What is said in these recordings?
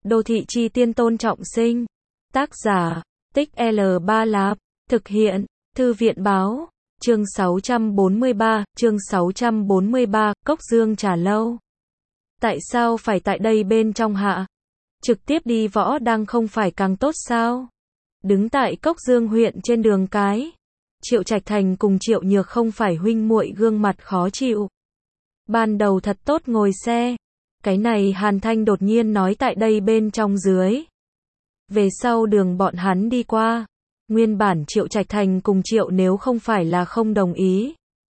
Đô thị chi tiên Tôn Trọng Sinh. Tác giả, Tích L3 Lạp. Thực hiện, Thư viện báo. Chương 643, Cốc Dương Trà Lâu. Tại sao phải tại đây bên trong hạ? Trực tiếp đi Võ Đăng không phải càng tốt sao? Đứng tại Cốc Dương huyện trên đường cái. Triệu Trạch Thành cùng Triệu Nhược không phải huynh muội, gương mặt khó chịu. Ban đầu thật tốt ngồi xe. Cái này Hàn Thanh đột nhiên nói tại đây bên trong dưới. Về sau đường bọn hắn đi qua. Nguyên bản Triệu Trạch Thành cùng Triệu nếu không phải là không đồng ý.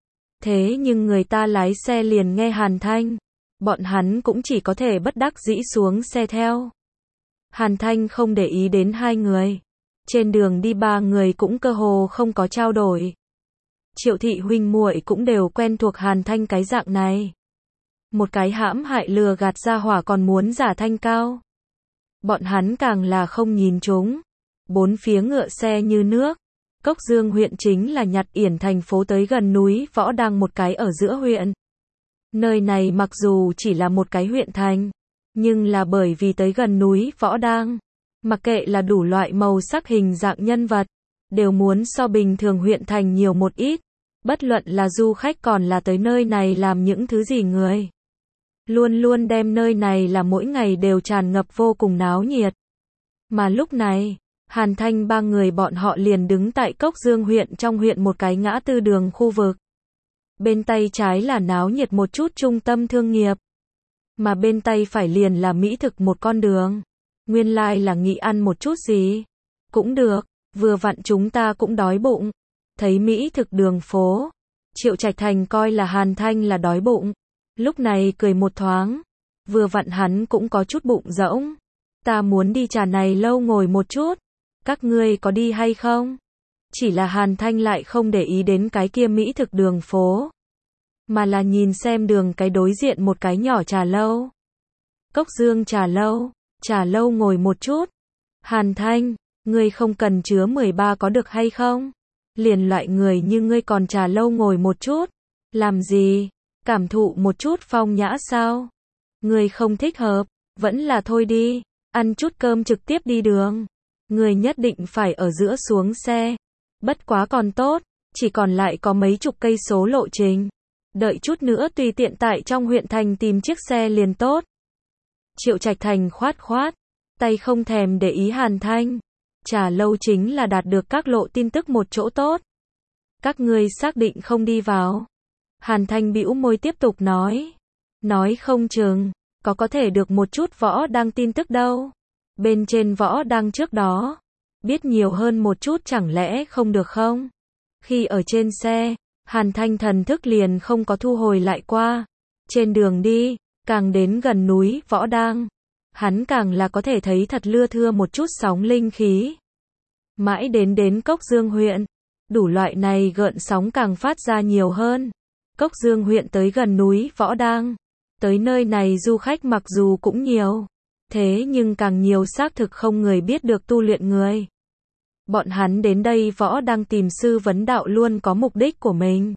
Thế nhưng người ta lái xe liền nghe Hàn Thanh. Bọn hắn cũng chỉ có thể bất đắc dĩ xuống xe theo. Hàn Thanh không để ý đến hai người. Trên đường đi ba người cũng cơ hồ không có trao đổi. Triệu thị huynh muội cũng đều quen thuộc Hàn Thanh cái dạng này. Một cái hãm hại lừa gạt ra hỏa còn muốn giả thanh cao. Bọn hắn càng là không nhìn chúng. Bốn phía ngựa xe như nước. Cốc Dương huyện chính là Nhật Yển thành phố tới gần núi Võ Đăng một cái ở giữa huyện. Nơi này mặc dù chỉ là một cái huyện thành, nhưng là bởi vì tới gần núi Võ Đăng, mặc kệ là đủ loại màu sắc hình dạng nhân vật, đều muốn so bình thường huyện thành nhiều một ít. Bất luận là du khách còn là tới nơi này làm những thứ gì người. Luôn luôn đem nơi này là mỗi ngày đều tràn ngập vô cùng náo nhiệt. Mà lúc này, Hàn Thanh ba người bọn họ liền đứng tại Cốc Dương huyện trong huyện một cái ngã tư đường khu vực. Bên tay trái là náo nhiệt một chút trung tâm thương nghiệp. Mà bên tay phải liền là mỹ thực một con đường. Nguyên lai là nghĩ ăn một chút gì. Cũng được, vừa vặn chúng ta cũng đói bụng. Thấy mỹ thực đường phố. Triệu Trạch Thành coi là Hàn Thanh là đói bụng. Lúc này cười một thoáng. Vừa vặn hắn cũng có chút bụng rỗng. Ta muốn đi Trà này lâu ngồi một chút. Các ngươi có đi hay không? Chỉ là Hàn Thanh lại không để ý đến cái kia mỹ thực đường phố. Mà là nhìn xem đường cái đối diện một cái nhỏ trà lâu. Cốc Dương trà lâu ngồi một chút. Hàn Thanh, ngươi không cần chứa 13 có được hay không? Liền loại người như ngươi còn trà lâu ngồi một chút. Làm gì? Cảm thụ một chút phong nhã sao? Ngươi không thích hợp, vẫn là thôi đi, ăn chút cơm trực tiếp đi đường. Ngươi nhất định phải ở giữa xuống xe. Bất quá còn tốt, chỉ còn lại có mấy chục cây số lộ trình. Đợi chút nữa tùy tiện tại trong huyện thành tìm chiếc xe liền tốt. Triệu Trạch Thành khoát khoát tay không thèm để ý Hàn Thanh. Trà lâu chính là đạt được các lộ tin tức một chỗ tốt. Các ngươi xác định không đi vào? Hàn Thanh bĩu môi tiếp tục nói. Nói không chừng, có thể được một chút Võ Đăng tin tức đâu. Bên trên Võ Đăng trước đó, biết nhiều hơn một chút chẳng lẽ không được không? Khi ở trên xe, Hàn Thanh thần thức liền không có thu hồi lại qua. Trên đường đi, càng đến gần núi Võ Đăng, hắn càng là có thể thấy thật lưa thưa một chút sóng linh khí. Mãi đến Cốc Dương huyện, đủ loại này gợn sóng càng phát ra nhiều hơn. Cốc Dương huyện tới gần núi Võ Đăng, tới nơi này du khách mặc dù cũng nhiều, thế nhưng càng nhiều xác thực không người biết được tu luyện người. Bọn hắn đến đây Võ Đăng tìm sư vấn đạo luôn có mục đích của mình.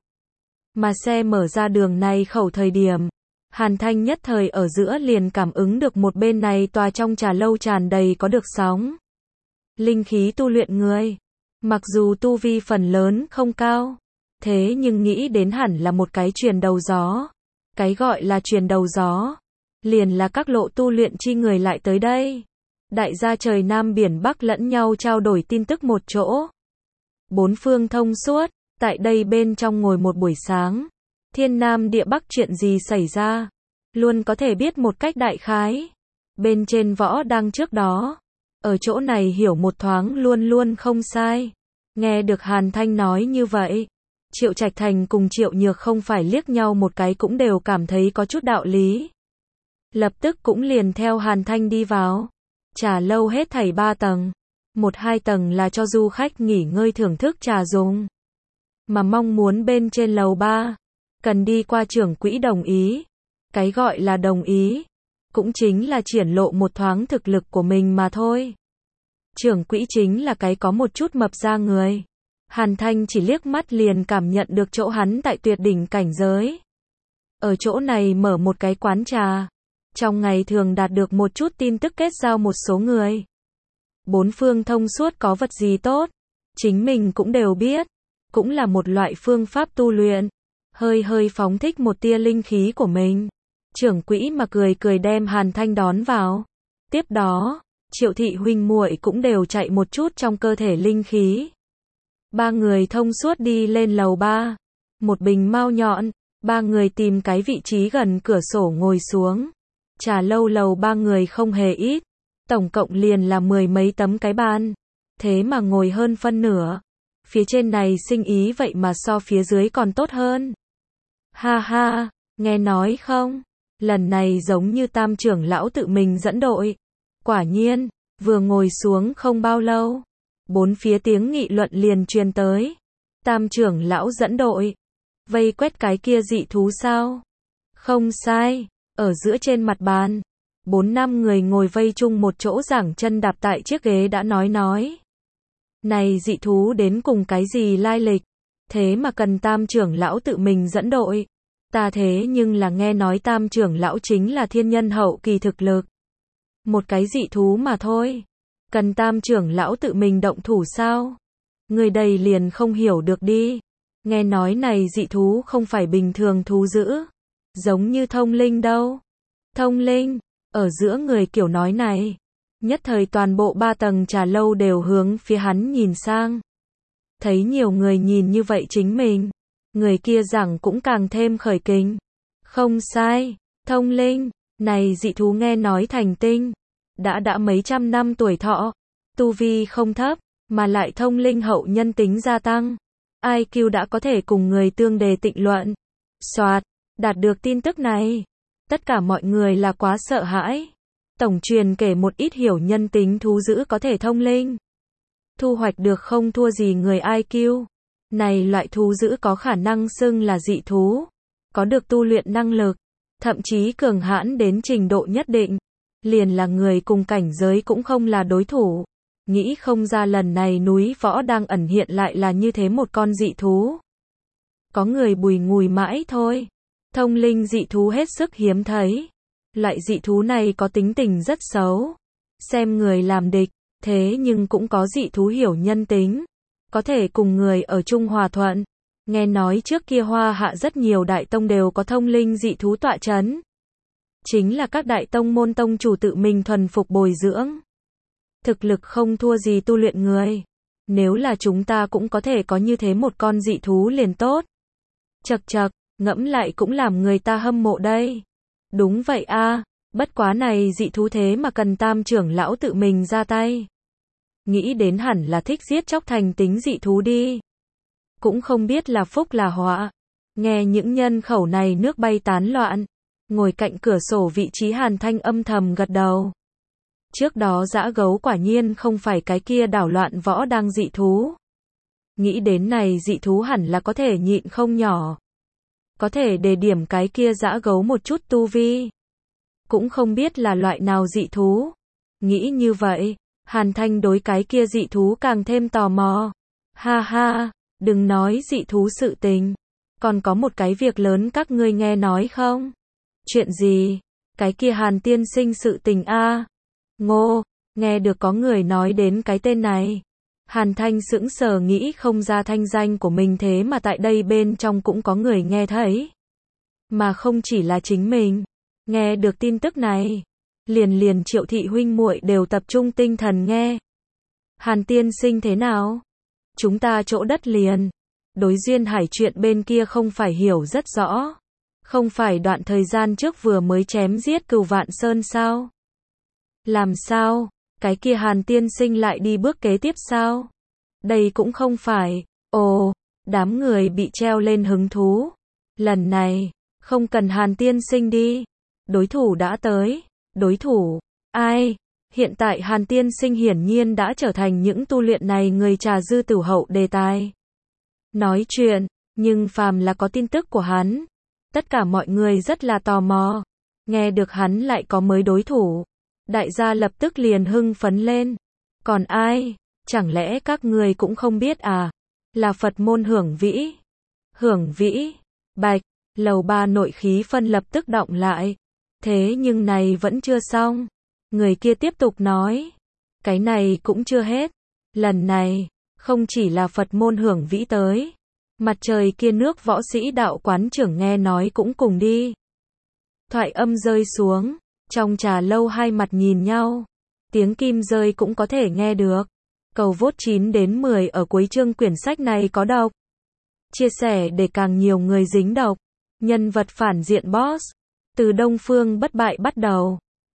Mà xe mở ra đường này khẩu thời điểm, Hàn Thanh nhất thời ở giữa liền cảm ứng được một bên này tòa trong trà lâu tràn đầy có được sóng linh khí tu luyện người. Mặc dù tu vi phần lớn không cao, thế nhưng nghĩ đến hẳn là một cái truyền đầu gió. Cái gọi là truyền đầu gió, liền là các lộ tu luyện chi người lại tới đây. Đại gia trời Nam biển Bắc lẫn nhau trao đổi tin tức một chỗ. Bốn phương thông suốt, tại đây bên trong ngồi một buổi sáng. Thiên Nam địa Bắc chuyện gì xảy ra, luôn có thể biết một cách đại khái. Bên trên Võ Đăng trước đó, ở chỗ này hiểu một thoáng luôn luôn không sai. Nghe được Hàn Thanh nói như vậy, Triệu Trạch Thành cùng Triệu Nhược không phải liếc nhau một cái cũng đều cảm thấy có chút đạo lý. Lập tức cũng liền theo Hàn Thanh đi vào. Trà lâu hết thảy 3 tầng. 1-2 tầng là cho du khách nghỉ ngơi thưởng thức trà dùng. Mà mong muốn bên trên lầu 3, cần đi qua trưởng quỹ đồng ý. Cái gọi là đồng ý, cũng chính là triển lộ một thoáng thực lực của mình mà thôi. Trưởng quỹ chính là cái có một chút mập ra người. Hàn Thanh chỉ liếc mắt liền cảm nhận được chỗ hắn tại tuyệt đỉnh cảnh giới. Ở chỗ này mở một cái quán trà, Trong ngày thường đạt được một chút tin tức kết giao một số người. Bốn phương thông suốt có vật gì tốt, chính mình cũng đều biết. Cũng là một loại phương pháp tu luyện. Hơi hơi phóng thích một tia linh khí của mình. Trưởng quỹ mà cười cười đem Hàn Thanh đón vào. Tiếp đó, Triệu thị huynh muội cũng đều chạy một chút trong cơ thể linh khí. Ba người thông suốt đi lên lầu 3. Một bình mao nhọn, ba người tìm cái vị trí gần cửa sổ ngồi xuống. Trà lâu lầu ba người không hề ít, tổng cộng liền là 10 mấy tấm cái bàn. Thế mà ngồi hơn phân nửa. Phía trên này sinh ý vậy mà so phía dưới còn tốt hơn. Ha ha, nghe nói không? Lần này giống như Tam trưởng lão tự mình dẫn đội. Quả nhiên, vừa ngồi xuống không bao lâu, bốn phía tiếng nghị luận liền truyền tới. Tam trưởng lão dẫn đội, vây quét cái kia dị thú sao? Không sai, ở giữa trên mặt bàn, 4-5 người ngồi vây chung một chỗ giảng chân đạp tại chiếc ghế đã nói. Này dị thú đến cùng cái gì lai lịch? Thế mà cần Tam trưởng lão tự mình dẫn đội. Ta thế nhưng là nghe nói Tam trưởng lão chính là thiên nhân hậu kỳ thực lực. Một cái dị thú mà thôi. Cần Tam trưởng lão tự mình động thủ sao? Người đây liền không hiểu được đi. Nghe nói này dị thú không phải bình thường thú dữ. Giống như thông linh đâu. Thông linh, ở giữa người kiểu nói này. Nhất thời toàn bộ 3 tầng trà lâu đều hướng phía hắn nhìn sang. Thấy nhiều người nhìn như vậy chính mình. Người kia giảng cũng càng thêm khởi kình. Không sai, thông linh, này dị thú nghe nói thành tinh. Đã mấy trăm năm tuổi thọ. Tu vi không thấp, mà lại thông linh hậu nhân tính gia tăng. IQ đã có thể cùng người tương đề tịnh luận. Soạt, đạt được tin tức này. Tất cả mọi người là quá sợ hãi. Tổng truyền kể một ít hiểu nhân tính thú dữ có thể thông linh. Thu hoạch được không thua gì người IQ. Này loại thú dữ có khả năng xưng là dị thú. Có được tu luyện năng lực. Thậm chí cường hãn đến trình độ nhất định. Liền là người cùng cảnh giới cũng không là đối thủ. Nghĩ không ra lần này núi võ đang ẩn hiện lại là như thế một con dị thú. Có người bùi ngùi mãi thôi. Thông linh dị thú hết sức hiếm thấy. Loại dị thú này có tính tình rất xấu. Xem người làm địch, thế nhưng cũng có dị thú hiểu nhân tính. Có thể cùng người ở chung hòa thuận. Nghe nói trước kia Hoa Hạ rất nhiều đại tông đều có thông linh dị thú tọa chấn. Chính là các đại tông môn tông chủ tự mình thuần phục bồi dưỡng. Thực lực không thua gì tu luyện người. Nếu là chúng ta cũng có thể có như thế một con dị thú liền tốt. Chậc chậc, ngẫm lại cũng làm người ta hâm mộ đây. Đúng vậy a, bất quá này dị thú thế mà cần Tam trưởng lão tự mình ra tay. Nghĩ đến hẳn là thích giết chóc thành tính dị thú đi. Cũng không biết là phúc là họa. Nghe những nhân khẩu này nước bay tán loạn. Ngồi cạnh cửa sổ vị trí Hàn Thanh âm thầm gật đầu. Trước đó dã gấu quả nhiên không phải cái kia đảo loạn võ đang dị thú. Nghĩ đến này dị thú hẳn là có thể nhịn không nhỏ. Có thể đề điểm cái kia dã gấu một chút tu vi. Cũng không biết là loại nào dị thú. Nghĩ như vậy, Hàn Thanh đối cái kia dị thú càng thêm tò mò. Ha ha, đừng nói dị thú sự tình. Còn có một cái việc lớn các ngươi nghe nói không? Chuyện gì? Cái kia Hàn tiên sinh sự tình a. Ngô, nghe được có người nói đến cái tên này. Hàn Thanh sững sờ nghĩ không ra thanh danh của mình thế mà tại đây bên trong cũng có người nghe thấy. Mà không chỉ là chính mình. Nghe được tin tức này. Liền Triệu thị huynh muội đều tập trung tinh thần nghe. Hàn tiên sinh thế nào? Chúng ta chỗ đất liền. Đối duyên hải chuyện bên kia không phải hiểu rất rõ. Không phải đoạn thời gian trước vừa mới chém giết Cửu Vạn Sơn sao? Làm sao? Cái kia Hàn tiên sinh lại đi bước kế tiếp sao? Đây cũng không phải. Ồ, đám người bị treo lên hứng thú. Lần này, không cần Hàn tiên sinh đi. Đối thủ đã tới. Đối thủ? Ai? Hiện tại Hàn tiên sinh hiển nhiên đã trở thành những tu luyện này người trà dư tử hậu đề tài. Nói chuyện, nhưng phàm là có tin tức của hắn. Tất cả mọi người rất là tò mò. Nghe được hắn lại có mới đối thủ. Đại gia lập tức liền hưng phấn lên. Còn ai? Chẳng lẽ các người cũng không biết à? Là Phật môn Hưởng Vĩ. Hưởng Vĩ. Bạch. Lầu 3 nội khí phân lập tức động lại. Thế nhưng này vẫn chưa xong. Người kia tiếp tục nói. Cái này cũng chưa hết. Lần này, không chỉ là Phật môn Hưởng Vĩ tới. Mặt trời kia nước Võ Sĩ Đạo quán trưởng nghe nói cũng cùng đi. Thoại âm rơi xuống. Trong trà lâu hai mặt nhìn nhau. Tiếng kim rơi cũng có thể nghe được. Cầu vote 9 đến 10 ở cuối chương quyển sách này có độc. Chia sẻ để càng nhiều người dính độc. Nhân vật phản diện boss. Từ Đông Phương Bất Bại bắt đầu.